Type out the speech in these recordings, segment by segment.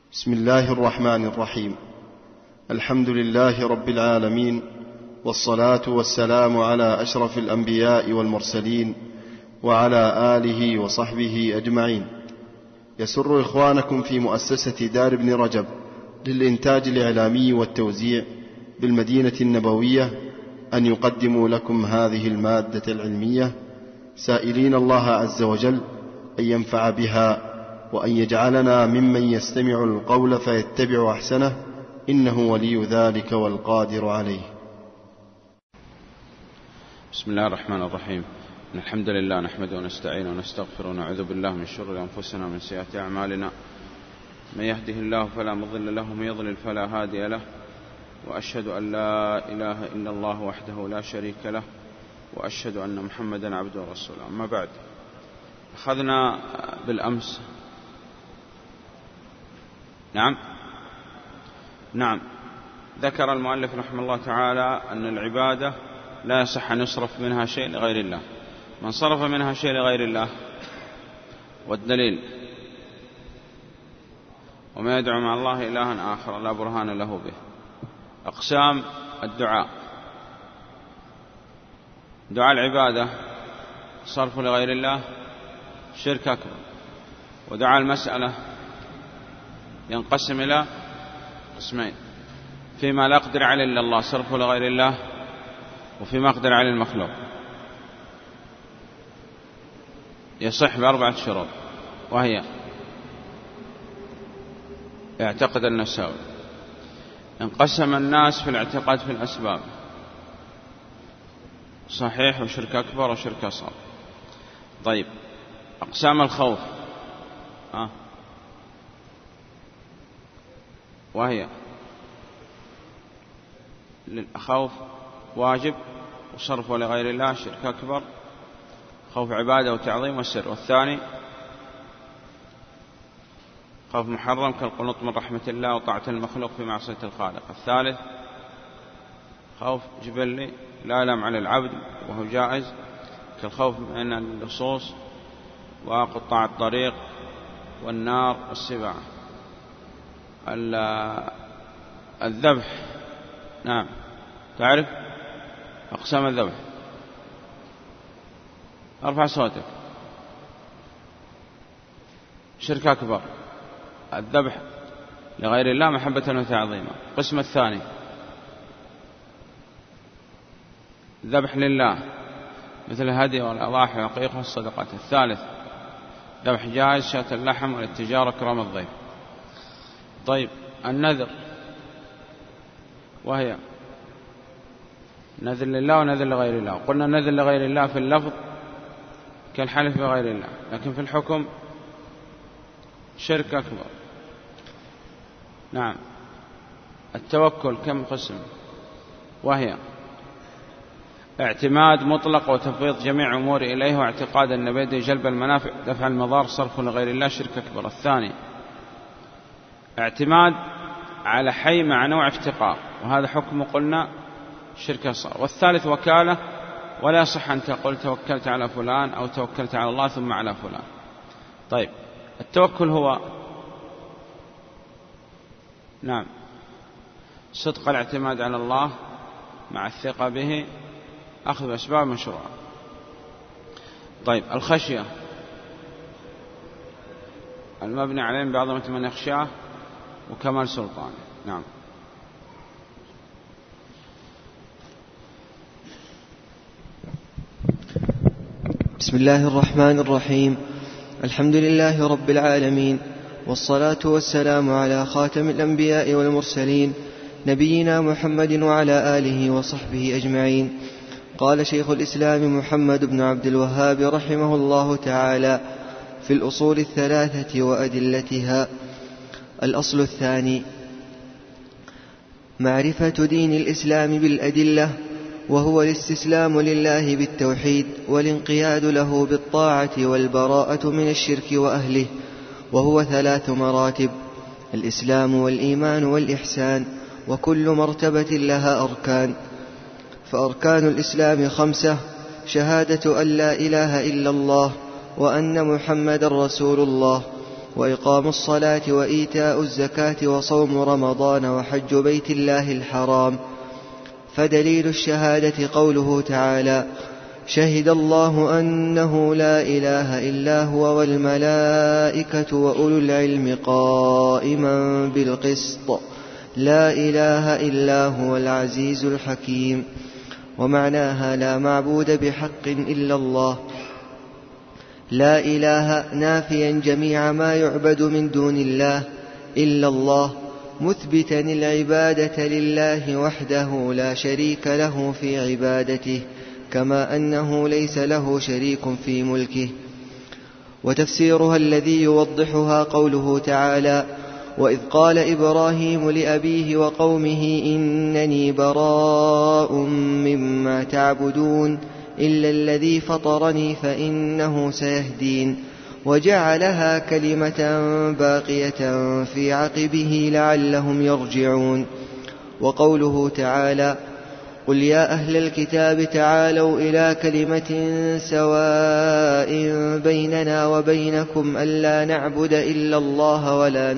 بسم الله الرحمن الرحيم. الحمد لله رب العالمين، والصلاة والسلام على أشرف الأنبياء والمرسلين وعلى آله وصحبه أجمعين. يسر إخوانكم في مؤسسة دار ابن رجب للإنتاج الإعلامي والتوزيع بالمدينة النبوية أن يقدموا لكم هذه المادة العلمية، سائلين الله عز وجل أن ينفع بها وأن يجعلنا ممن يستمع القول فيتبع أحسنه، إنه ولي ذلك والقادر عليه. بسم الله الرحمن الرحيم. إن الحمد لله نحمده ونستعينه ونستغفره ونعوذ بالله من شرور أنفسنا ومن سيئات أعمالنا. من يهده الله فلا مضل له ومن يضلل فلا هادي له، وأشهد أن لا إله إلا الله وحده لا شريك له، وأشهد أن محمدا عبده ورسوله. أما بعد، أخذنا بالأمس نعم ذكر المؤلف رحمه الله تعالى أن العبادة لا يصح أن يصرف منها شيء لغير الله. من صرف منها شيء لغير الله، والدليل: وما يدعو مع الله إلها آخر لا برهان له به. أقسام الدعاء: دعاء العبادة صرف لغير الله شرك أكبر، ودعاء المسألة ينقسم إلى قسمين: فيما لا يقدر عليه إلا الله صرفه لغير الله، وفيما يقدر عليه المخلوق. يصح ب4 شروط، وهي: يعتقد النساوي: انقسم الناس في الاعتقاد في الأسباب، صحيح وشرك أكبر وشرك أصغر. طيب، أقسام الخوف وهي: الخوف واجب وصرفه لغير الله شرك أكبر، خوف عبادة وتعظيم والسر. والثاني خوف محرم كالقنوط من رحمة الله وطاعة المخلوق في معصية الخالق. الثالث خوف جبلي لا يلام على العبد وهو جائز كالخوف من اللصوص وقطاع الطريق والنار والسباع. الذبح، نعم، تعرف أقسام الذبح؟ ارفع صوتك. شرك أكبر، الذبح لغير الله محبة وتعظيما. القسم الثاني الذبح لله مثل الهدي والأضاحي والعقيقة والصدقات. الثالث ذبح جائز شاة اللحم والتجارة كرام الضيف. طيب، النذر، وهي نذر لله ونذر لغير الله. قلنا نذر لغير الله في اللفظ كالحلف بغير الله، لكن في الحكم شرك أكبر. نعم. التوكل كم قسم؟ وهي: اعتماد مطلق وتفويض جميع أمور إليه، واعتقاد أن بيده جلب المنافع دفع المضار صرف لغير الله شرك أكبر. الثاني اعتماد على حي مع نوع افتقار، وهذا حكم قلنا شرك أصغر. والثالث وكالة، ولا يصح أن تقول توكلت على فلان أو توكلت على الله ثم على فلان. طيب، التوكل هو نعم صدق الاعتماد على الله مع الثقة به، أخذ أسباب مشروعة. طيب، الخشية المبني عليه بعظمة من يخشاه وكمال سلطانه. نعم. بسم الله الرحمن الرحيم. الحمد لله رب العالمين، والصلاة والسلام على خاتم الأنبياء والمرسلين نبينا محمد وعلى آله وصحبه أجمعين. قال شيخ الإسلام محمد بن عبد الوهاب رحمه الله تعالى في الأصول الثلاثة وأدلتها: الأصل الثاني معرفة دين الإسلام بالأدلة، وهو الاستسلام لله بالتوحيد والانقياد له بالطاعة والبراءة من الشرك وأهله، وهو 3 مراتب: الإسلام والإيمان والإحسان، وكل مرتبة لها أركان. فأركان الإسلام 5: شهادة أن لا إله إلا الله وأن محمد رسول الله، وإقام الصلاة وإيتاء الزكاة وصوم رمضان وحج بيت الله الحرام. فدليل الشهادة قوله تعالى: شهد الله أنه لا إله إلا هو والملائكة وأولو العلم قائما بالقسط لا إله إلا هو العزيز الحكيم. ومعناها لا معبود بحق إلا الله. لا إله نافيا جميع ما يعبد من دون الله إلا الله، مثبتا العبادة لله وحده لا شريك له في عبادته، كما أنه ليس له شريك في ملكه. وتفسيرها الذي يوضحها قوله تعالى: وإذ قال إبراهيم لأبيه وقومه إنني براء مما تعبدون إلا الذي فطرني فإنه سيهدين، وجعلها كلمة باقية في عقبه لعلهم يرجعون. وقوله تعالى: قل يا أهل الكتاب تعالوا إلى كلمة سواء بيننا وبينكم ألا نعبد إلا الله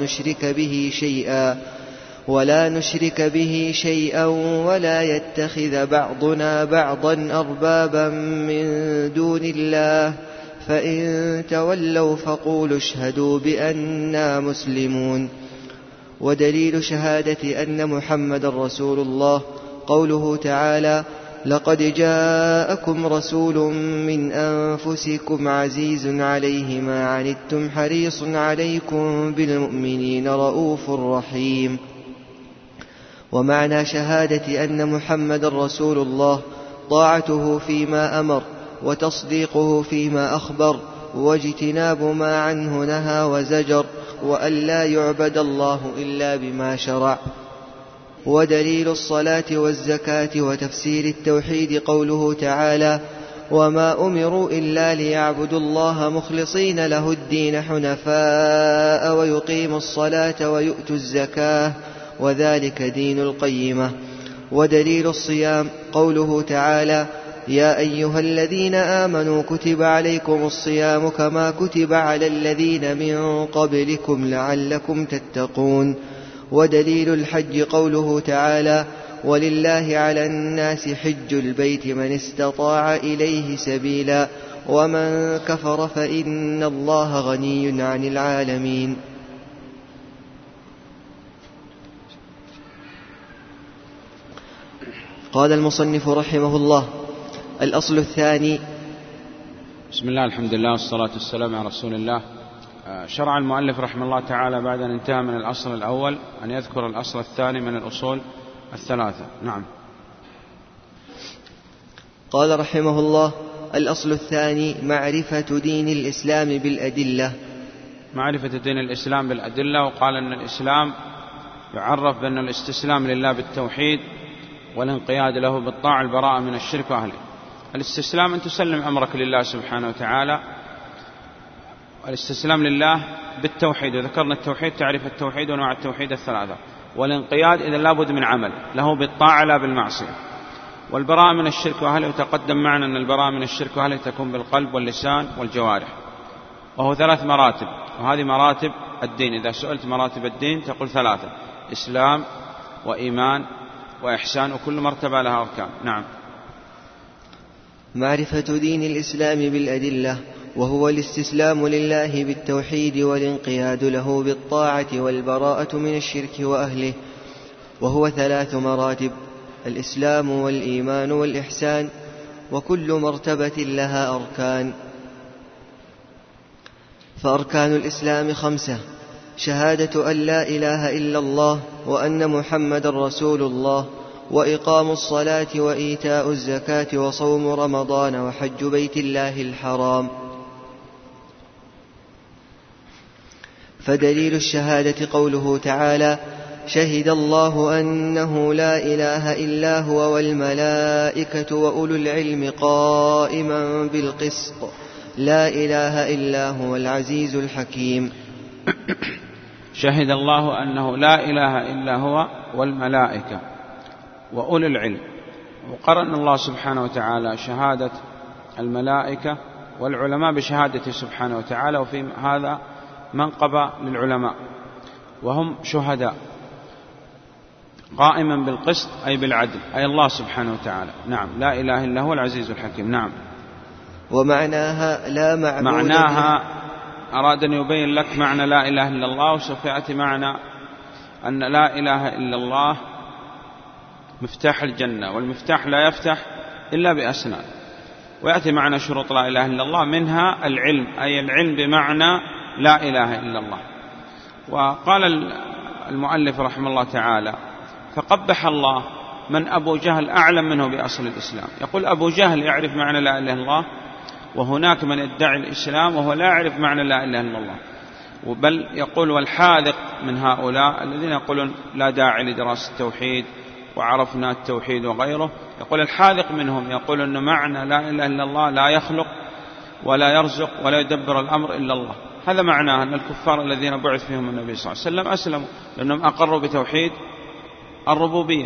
ولا نشرك به شيئا ولا يتخذ بعضنا بعضا أربابا من دون الله، فإن تولوا فقولوا اشهدوا بأننا مسلمون. ودليل شهادة أن محمد رسول الله قوله تعالى: لقد جاءكم رسول من أنفسكم عزيز عليه ما عنتم حريص عليكم بالمؤمنين رؤوف رحيم. ومعنى شهادة أن محمد رسول الله طاعته فيما أمر وتصديقه فيما أخبر واجتناب ما عنه نهى وزجر، وأن لا يعبد الله إلا بما شرع. ودليل الصلاة والزكاة وتفسير التوحيد قوله تعالى: وما أمروا إلا ليعبدوا الله مخلصين له الدين حنفاء ويقيموا الصلاة ويؤتوا الزكاة وذلك دين القيمة. ودليل الصيام قوله تعالى: يا أيها الذين آمنوا كتب عليكم الصيام كما كتب على الذين من قبلكم لعلكم تتقون. ودليل الحج قوله تعالى: ولله على الناس حج البيت من استطاع إليه سبيلا ومن كفر فإن الله غني عن العالمين. قال المصنف رحمه الله: الأصل الثاني. بسم الله، الحمد لله والصلاة والسلام على رسول الله. شرع المؤلف رحمه الله تعالى بعد أن انتهى من الأصل الأول أن يذكر الأصل الثاني من الأصول الثلاثة. نعم. قال رحمه الله: الأصل الثاني معرفة دين الإسلام بالأدلة. معرفة دين الإسلام بالأدلة. وقال أن الإسلام يعرف بأن الاستسلام لله بالتوحيد والانقياد له بالطاعة البراءة من الشرك وأهله. الاستسلام أن تسلم أمرك لله سبحانه وتعالى، الاستسلام لله بالتوحيد، وذكرنا التوحيد تعرف التوحيد ونوع التوحيد الثلاثة. والانقياد إذا لابد من عمل له بالطاعة لا بالمعصية. والبراءة من الشرك وأهله، وتقدم معنا أن البراءة من الشرك وأهله تكون بالقلب واللسان والجوارح، وهو 3 مراتب، وهذه مراتب الدين. إذا سئلت مراتب الدين تقول 3: إسلام وإيمان وإحسان، وكل مرتبة لها أركان. نعم. معرفة دين الإسلام بالأدلة، وهو الاستسلام لله بالتوحيد والانقياد له بالطاعة والبراءة من الشرك وأهله، وهو 3 مراتب: الإسلام والإيمان والإحسان، وكل مرتبة لها أركان. فأركان الإسلام 5: شهادة أن لا إله إلا الله وأن محمد رسول الله، وإقام الصلاة وإيتاء الزكاة وصوم رمضان وحج بيت الله الحرام. فدليل الشهادة قوله تعالى: شهد الله أنه لا إله إلا هو والملائكة وأولو العلم قائما بالقسط لا إله إلا هو العزيز الحكيم. شهد الله أنه لا إله إلا هو والملائكة وأولو العلم. وقرن الله سبحانه وتعالى شهادة الملائكة والعلماء بشهادته سبحانه وتعالى، وفي هذا منقبة للعلماء وهم شهداء، قائما بالقسط أي بالعدل، أي الله سبحانه وتعالى. نعم، لا إله إلا هو العزيز الحكيم. نعم. ومعناها لا معبود، معناها أراد أن يبين لك معنى لا إله إلا الله، وسوف يأتي معنى أن لا إله إلا الله مفتاح الجنة، والمفتاح لا يفتح إلا بأسنان. ويأتي معنى شروط لا إله إلا الله، منها العلم، أي العلم بمعنى لا إله إلا الله. وقال المؤلف رحمه الله تعالى: فقبح الله من أبو جهل أعلم منه بأصل الإسلام. يقول أبو جهل يعرف معنى لا إله إلا الله، وهناك من يدعي الإسلام وهو لا يعرف معنى لا إله إلا الله. بل يقول والحاذق من هؤلاء الذين يقولون لا داعي لدراسة التوحيد وعرفنا التوحيد وغيره، يقول الحاذق منهم يقول أن معنى لا إله إلا الله لا يخلق ولا يرزق ولا يدبر الأمر إلا الله. هذا معناه أن الكفار الذين بعث فيهم النبي صلى الله عليه وسلم أسلموا لأنهم أقروا بتوحيد الربوبية.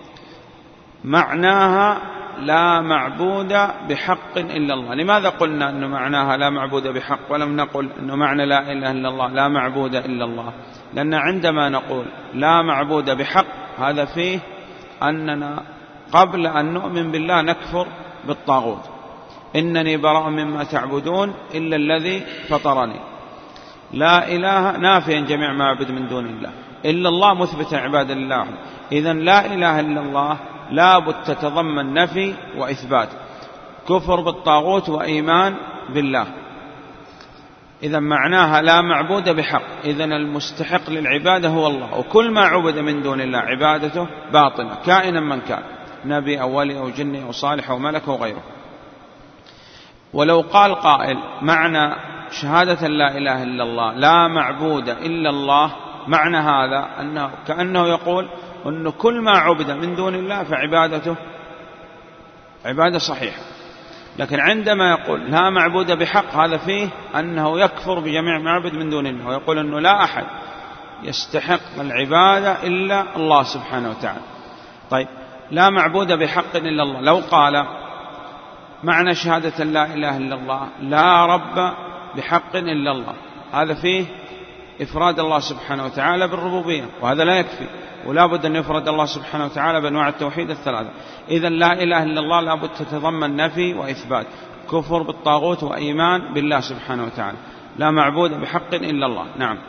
معناها لا معبود بحق إلا الله. لماذا قلنا أن معناها لا معبود بحق ولم نقل أن معنى لا إله إلا الله لا معبود إلا الله؟ لأن عندما نقول لا معبود بحق هذا فيه أننا قبل أن نؤمن بالله نكفر بالطاغوت. إنني براء مما تعبدون إلا الذي فطرني. لا إله نافيا جميع ما يعبد من دون الله، إلا الله مثبتا عبادة لله. إذن لا إله إلا الله لابد تتضمن نفي وإثبات، كفر بالطاغوت وإيمان بالله. إذن معناها لا معبود بحق، إذن المستحق للعبادة هو الله، وكل ما عبد من دون الله عبادته باطلة كائنا من كان، نبي أو ولي أو جني أو صالح أو ملك أو غيره. ولو قال قائل معنى شهادة لا إله إلا الله لا معبود إلا الله، معنى هذا أنه كأنه يقول أن كل ما عبد من دون الله فعبادته عبادة صحيحة. لكن عندما يقول لا معبود بحق هذا فيه أنه يكفر بجميع ما عبد من دون الله، ويقول أنه لا أحد يستحق العبادة إلا الله سبحانه وتعالى. طيب، لا معبود بحق إلا الله، لو قال معنى شهادة لا إله إلا الله لا رب بحق إلا الله، هذا فيه إفراد الله سبحانه وتعالى بالربوبية، وهذا لا يكفي، ولا بد أن يفرد الله سبحانه وتعالى بأنواع التوحيد الثلاثة. إذن لا إله إلا الله لا بد تتضمن نفي وإثبات، كفر بالطاغوت وإيمان بالله سبحانه وتعالى. لا معبود بحق إلا الله. نعم.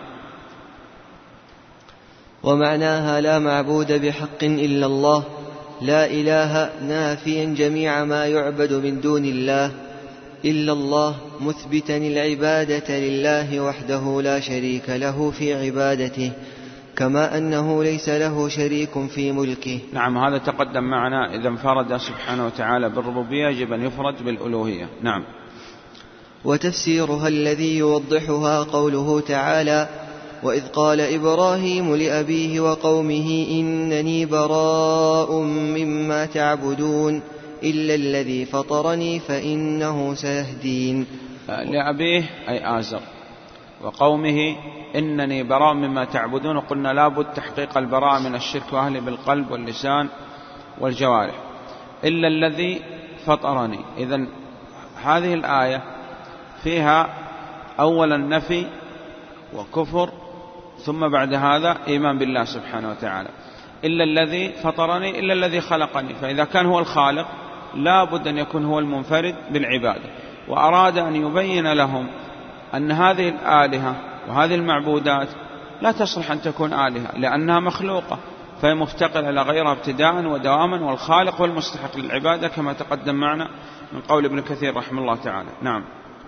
ومعناها لا معبود بحق إلا الله لا إله نافيا جميع ما يعبد من دون الله إلا الله، مثبتا العبادة لله وحده لا شريك له في عبادته، كما أنه ليس له شريك في ملكه. نعم، هذا تقدم معنا. إذا انفرد سبحانه وتعالى بالربوبية يجب أن يفرد بالألوهية. نعم. وتفسيرها الذي يوضحها قوله تعالى: وإذ قال إبراهيم لأبيه وقومه إنني براء مما تعبدون إلا الذي فطرني فإنه سيهدين. لأبيه أي آزر، وقومه إنني براء مما تعبدون. وقلنا لابد تحقيق البراء من الشرك وأهله بالقلب واللسان والجوارح. إلا الذي فطرني. إذن هذه الآية فيها أولا نفي وكفر، ثم بعد هذا إيمان بالله سبحانه وتعالى. إلا الذي فطرني، إلا الذي خلقني. فإذا كان هو الخالق لا بد أن يكون هو المنفرد بالعبادة. وأراد أن يبين لهم أن هذه الآلهة وهذه المعبودات لا تصلح أن تكون آلهة لأنها مخلوقة، فهي مفتقرة إلى غيرها ابتداء ودواما، والخالق هو المستحق للعبادة كما تقدم معنا من قول ابن كثير رحمه الله تعالى. نعم.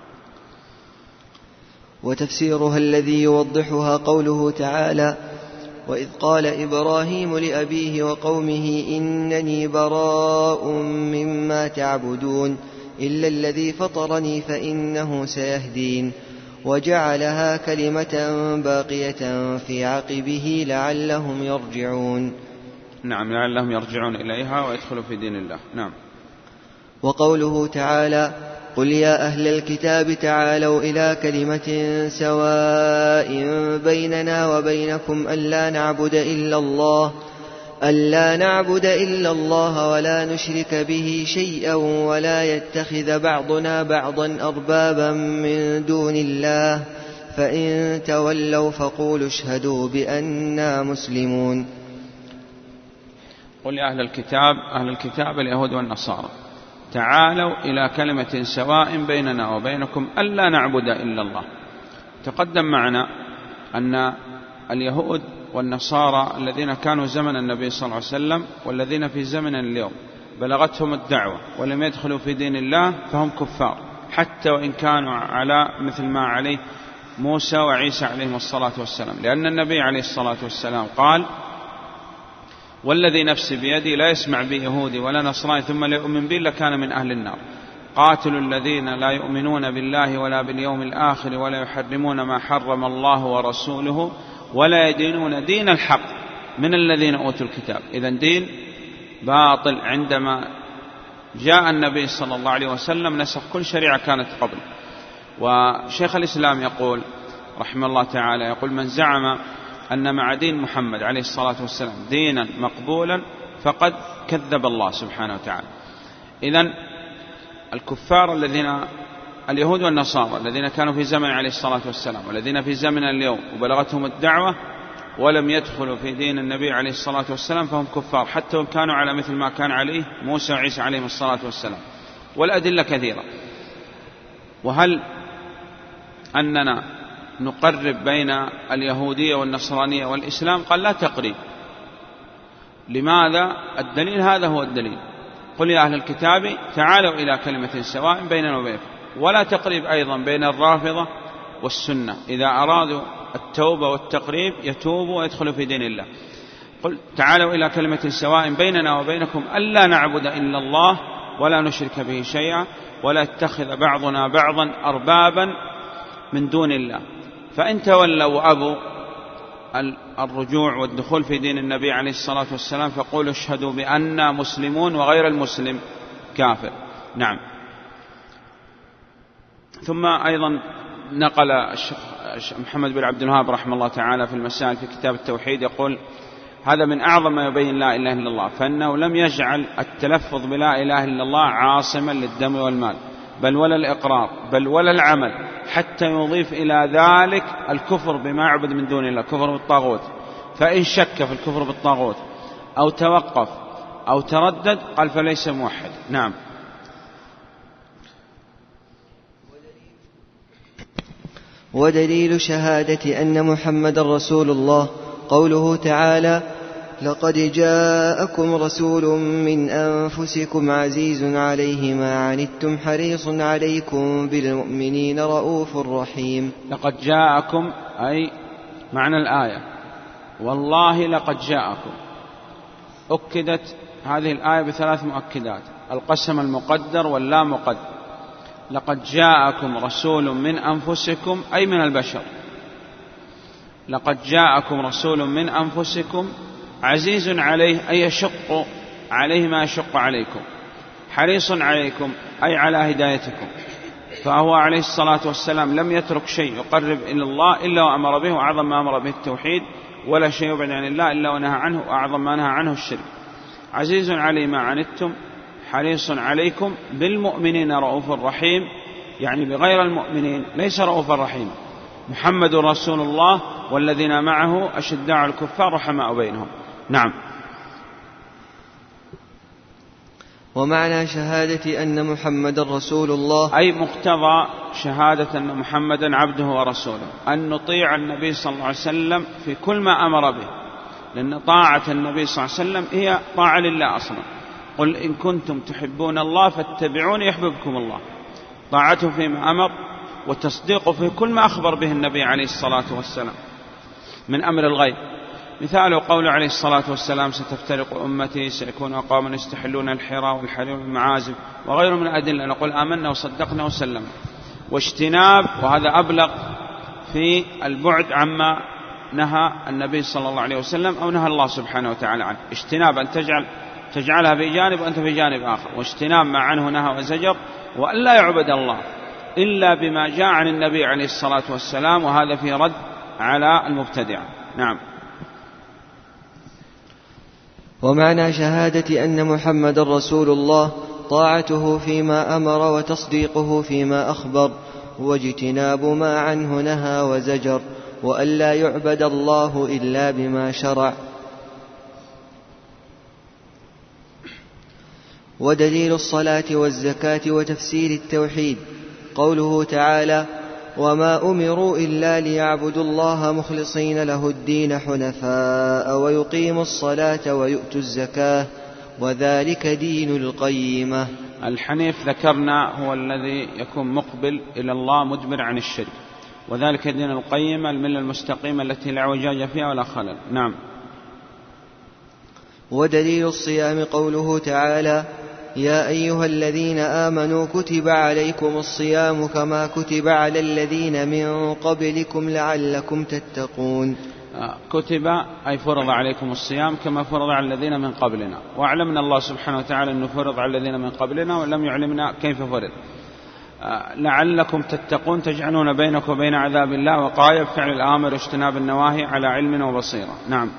وتفسيرها الذي يوضحها قوله تعالى: وإذ قال إبراهيم لأبيه وقومه إنني براء مما تعبدون إلا الذي فطرني فإنه سيهدين، وجعلها كلمة باقية في عقبه لعلهم يرجعون. نعم، لعلهم يرجعون إليها ويدخلوا في دين الله. نعم. وقوله تعالى: قل يا أهل الكتاب تعالوا إلى كلمة سواء بيننا وبينكم ألا نعبد إلا الله ولا نشرك به شيئا ولا يتخذ بعضنا بعضا أربابا من دون الله، فإن تولوا فقولوا اشهدوا بأننا مسلمون. قل يا أهل الكتاب اليهود والنصارى تعالوا إلى كلمة سواء بيننا وبينكم ألا نعبد إلا الله. تقدم معنا أن اليهود والنصارى الذين كانوا زمن النبي صلى الله عليه وسلم والذين في زمن اليوم بلغتهم الدعوة ولم يدخلوا في دين الله فهم كفار، حتى وإن كانوا على مثل ما عليه موسى وعيسى عليهم الصلاة والسلام، لأن النبي عليه الصلاة والسلام قال: والذي نفسي بيدي لا يسمع بي يهودي ولا نصراني ثم لا يؤمن بي لكان من أهل النار. قاتلوا الذين لا يؤمنون بالله ولا باليوم الآخر ولا يحرمون ما حرم الله ورسوله ولا يدينون دين الحق من الذين أوتوا الكتاب. إذن دين باطل. عندما جاء النبي صلى الله عليه وسلم نسخ كل شريعة كانت قبل. وشيخ الإسلام يقول رحمه الله تعالى، يقول: من زعم أن مع دين محمد عليه الصلاة والسلام دينا مقبولا فقد كذب الله سبحانه وتعالى. إذن الكفار اليهود والنصارى الذين كانوا في زمن عليه الصلاة والسلام والذين في زمن اليوم وبلغتهم الدعوة ولم يدخلوا في دين النبي عليه الصلاة والسلام فهم كفار، حتى وإن كانوا على مثل ما كان عليه موسى وعيسى عليهم الصلاة والسلام. والأدلة كثيرة. وهل أننا نقرب بين اليهودية والنصرانية والإسلام؟ قال: لا تقريب. لماذا؟ الدليل هذا هو الدليل: قل يا أهل الكتاب تعالوا إلى كلمة سواء بيننا وبينكم. ولا تقريب أيضا بين الرافضة والسنة، إذا أرادوا التوبة والتقريب يتوبوا ويدخلوا في دين الله. قل تعالوا إلى كلمة سواء بيننا وبينكم ألا نعبد إلا الله ولا نشرك به شيئا ولا يتخذ بعضنا بعضا أربابا من دون الله. فإن تولوا وأبوا الرجوع والدخول في دين النبي عليه الصلاة والسلام فقولوا اشهدوا بأننا مسلمون وغير المسلم كافر. نعم. ثم أيضا نقل الشيخ محمد بن عبد الوهاب رحمه الله تعالى في المسائل في كتاب التوحيد، يقول: هذا من أعظم ما يبين لا إله إلا الله، فإنه لم يجعل التلفظ بلا إله إلا الله عاصما للدم والمال، بل ولا الإقرار، بل ولا العمل، حتى يضيف إلى ذلك الكفر بما يعبد من دون الله، كفر بالطاغوت. فإن شك في الكفر بالطاغوت أو توقف أو تردد قال فليس موحد. نعم. ودليل شهادة أن محمد رسول الله قوله تعالى: لقد جاءكم رسول من أنفسكم عزيز عليه ما عنتم حريص عليكم بالمؤمنين رؤوف رحيم. لقد جاءكم أي معنى الآية والله لقد جاءكم. أكدت هذه الآية بثلاث مؤكدات: القسم المقدر واللا مقدر. لقد جاءكم رسول من أنفسكم أي من البشر. لقد جاءكم رسول من أنفسكم عزيز عليه أي يشق عليه ما يشق عليكم، حريص عليكم أي على هدايتكم. فهو عليه الصلاة والسلام لم يترك شيء يقرب إلى الله إلا وأمر به، وأعظم ما أمر به التوحيد، ولا شيء يبعد عن الله إلا ونهى عنه، وأعظم ما نهى عنه الشرك. عزيز عليه ما عنتم حريص عليكم بالمؤمنين رؤوف رحيم، يعني بغير المؤمنين ليس رؤوف رحيم. محمد رسول الله والذين معه أشداء على الكفار رحماء بينهم. نعم. ومعنى شهادة أن محمد رسول الله أي مقتضى شهادة أن محمدا عبده ورسوله أن نطيع النبي صلى الله عليه وسلم في كل ما أمر به، لأن طاعة النبي صلى الله عليه وسلم هي طاعة لله أصلا. قل إن كنتم تحبون الله فاتبعوني يحببكم الله. طاعته فيما أمر وتصديقه في كل ما أخبر به النبي عليه الصلاة والسلام من أمر الغيب. مثاله قوله عليه الصلاة والسلام: ستفترق أمتي، سيكون أقواما يستحلون الحرى والحرير والمعازف، وغيره من الأدلة. نقول آمنا وصدقنا وسلمنا. واجتناب، وهذا أبلغ في البعد عما نهى النبي صلى الله عليه وسلم أو نهى الله سبحانه وتعالى عنه. اجتناب أن تجعلها في جانب وأنت في جانب آخر، واجتناب ما عنه نهى وزجر، وأن لا يعبد الله إلا بما جاء عن النبي عليه الصلاة والسلام، وهذا في رد على المبتدع. نعم. ومعنى شهادة أن محمد رسول الله طاعته فيما أمر وتصديقه فيما أخبر، واجتناب ما عنه نهى وزجر، وألا يعبد الله إلا بما شرع. ودليل الصلاة والزكاة وتفسير التوحيد قوله تعالى: وما أمروا إلا ليعبدوا الله مخلصين له الدين حنفاء ويقيموا الصلاة ويؤتوا الزكاة وذلك دين القيمة. الحنيف ذكرنا هو الذي يكون مقبل إلى الله مدبر عن الشرك، وذلك دين القيمة الملة المستقيمة التي لا اعوجاج فيها ولا خلل. نعم. ودليل الصيام قوله تعالى: يا أيها الذين آمنوا كتب عليكم الصيام كما كتب على الذين من قبلكم لعلكم تتقون. كتب أي فرض عليكم الصيام كما فرض على الذين من قبلنا، وأعلمنا الله سبحانه وتعالى أنه فرض على الذين من قبلنا ولم يعلمنا كيف فرض. لعلكم تتقون تجعلون بينكم وبين عذاب الله وقاية بفعل الآمر واجتناب النواهي على علم وبصيرة. نعم.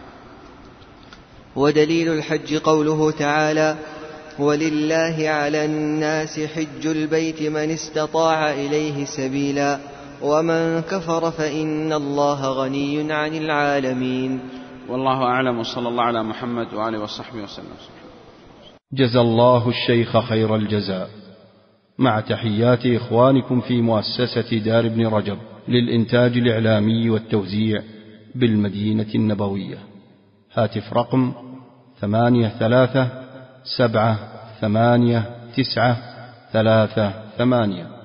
ودليل الحج قوله تعالى: ولله على الناس حج البيت من استطاع إليه سبيلا ومن كفر فإن الله غني عن العالمين. والله أعلم، وصلى الله على محمد وآله وصحبه وسلم. جزى الله الشيخ خير الجزاء، مع تحيات إخوانكم في مؤسسة دار ابن رجب للإنتاج الإعلامي والتوزيع بالمدينة النبوية. هاتف رقم 83 7 8 9 3 8.